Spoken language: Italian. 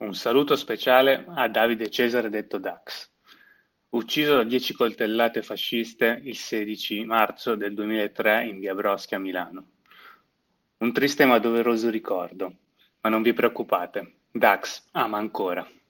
Un saluto speciale a Davide Cesare detto Dax, ucciso da 10 coltellate fasciste il 16 marzo del 2003 in via Broschi a Milano. Un triste ma doveroso ricordo, ma non vi preoccupate, Dax ama ancora.